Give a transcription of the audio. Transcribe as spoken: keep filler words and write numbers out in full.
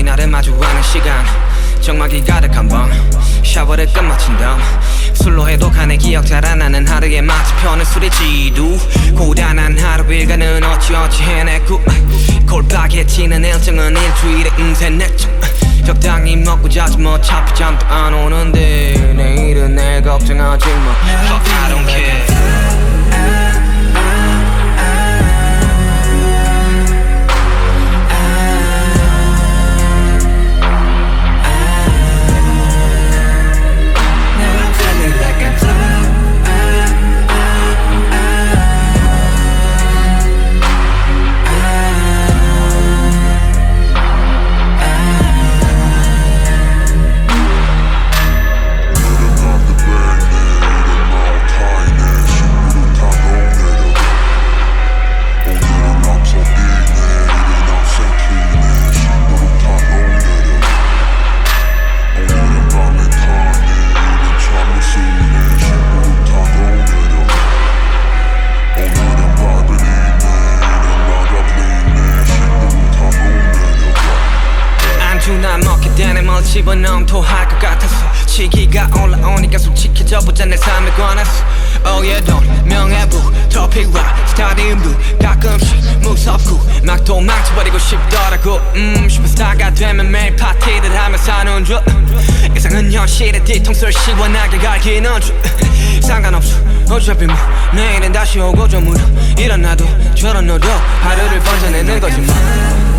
우리 나를 마주하는 시간 정막이 가득한 밤 샤워를 끝마친 다음 술로 해독하는 기억 자라나는 하루에 마치 펴는 술의 지두 고단한 하루 일과는 어찌어찌 해냈고 골박해지는 일정은 일주일에 음세냈죠 적당히 먹고 자지 뭐 어차피 잠도 안 오는데 내일은 내일 걱정하지 뭐 I don't care 난 먹게 되네 뭘 집어넣으면 토할 것 같았어 시기가 올라오니까 솔직해져보자 내 삶에 관해서 Oh yeah 돈, 명예부, 토픽 락, 스타디움도 가끔씩 무섭고 막 도망쳐버리고 싶더라고 음 슈퍼스타가 되면 매일 파티를 하며 사는 줄 이상은 현실의 뒤통수를 시원하게 갈기는 줄 상관없어 어차피 뭐 내일은 다시 오고 좀 울어 일어나도 저런 너도 하루를 번져내는 거지 뭐